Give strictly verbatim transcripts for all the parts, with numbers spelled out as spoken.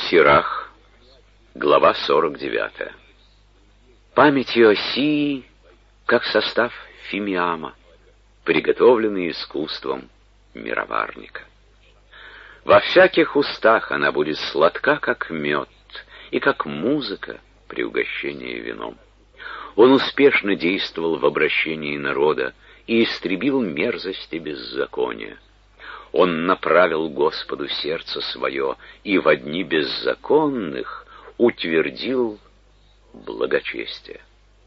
Сирах, глава сорок девятая. Памятью Осии, как состав фимиама, приготовленный искусством мироварника. Во всяких устах она будет сладка, как мед, и как музыка при угощении вином. Он успешно действовал в обращении народа и истребил мерзости беззакония. Он направил Господу сердце свое, и во дни беззаконных утвердил благочестие.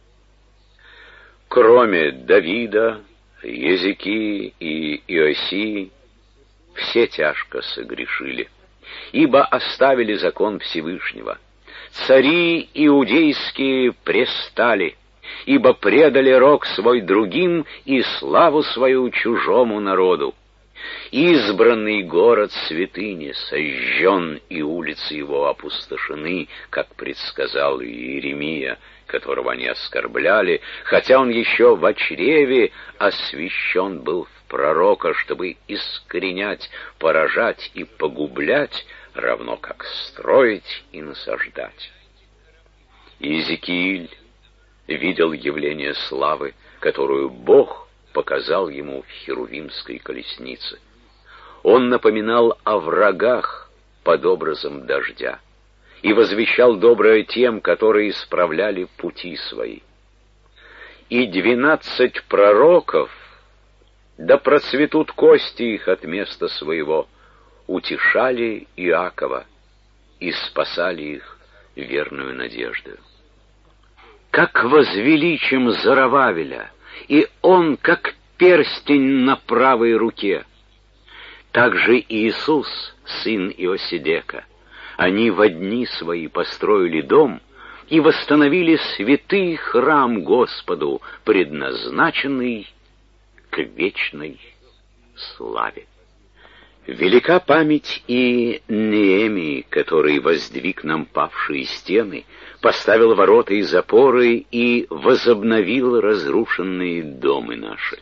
Кроме Давида, Езекии и Иосии, все тяжко согрешили, ибо оставили закон Всевышнего. Цари иудейские престали, ибо предали рог свой другим и славу свою чужому народу. Избранный город святыни сожжен, и улицы его опустошены, как предсказал Иеремия, которого они оскорбляли, хотя он еще в чреве освящен был в пророка, чтобы искоренять, поражать и погублять, равно как строить и насаждать. Иезекииль видел явление славы, которую Бог показал ему в херувимской колеснице. Он напоминал о врагах под образом дождя и возвещал доброе тем, которые исправляли пути свои. И двенадцать пророков, да процветут кости их от места своего, утешали Иакова и спасали их верную надеждою. Как возвеличим Зоровавеля, и он, как перстень на правой руке. Также Иисус, сын Иосидека, они во дни свои построили дом и восстановили святый храм Господу, предназначенный к вечной славе. Велика память и Неемии, который воздвиг нам павшие стены, поставил ворота и запоры и возобновил разрушенные дома наши.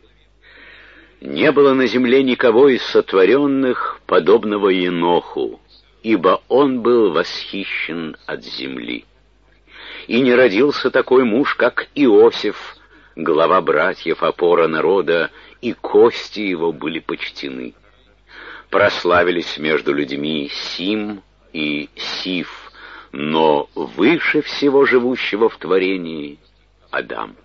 Не было на земле никого из сотворенных, подобного Еноху, ибо он был восхищен от земли. И не родился такой муж, как Иосиф, глава братьев, опора народа, и кости его были почтены. Прославились между людьми Сим и Сиф, но выше всего живущего в творении — Адам.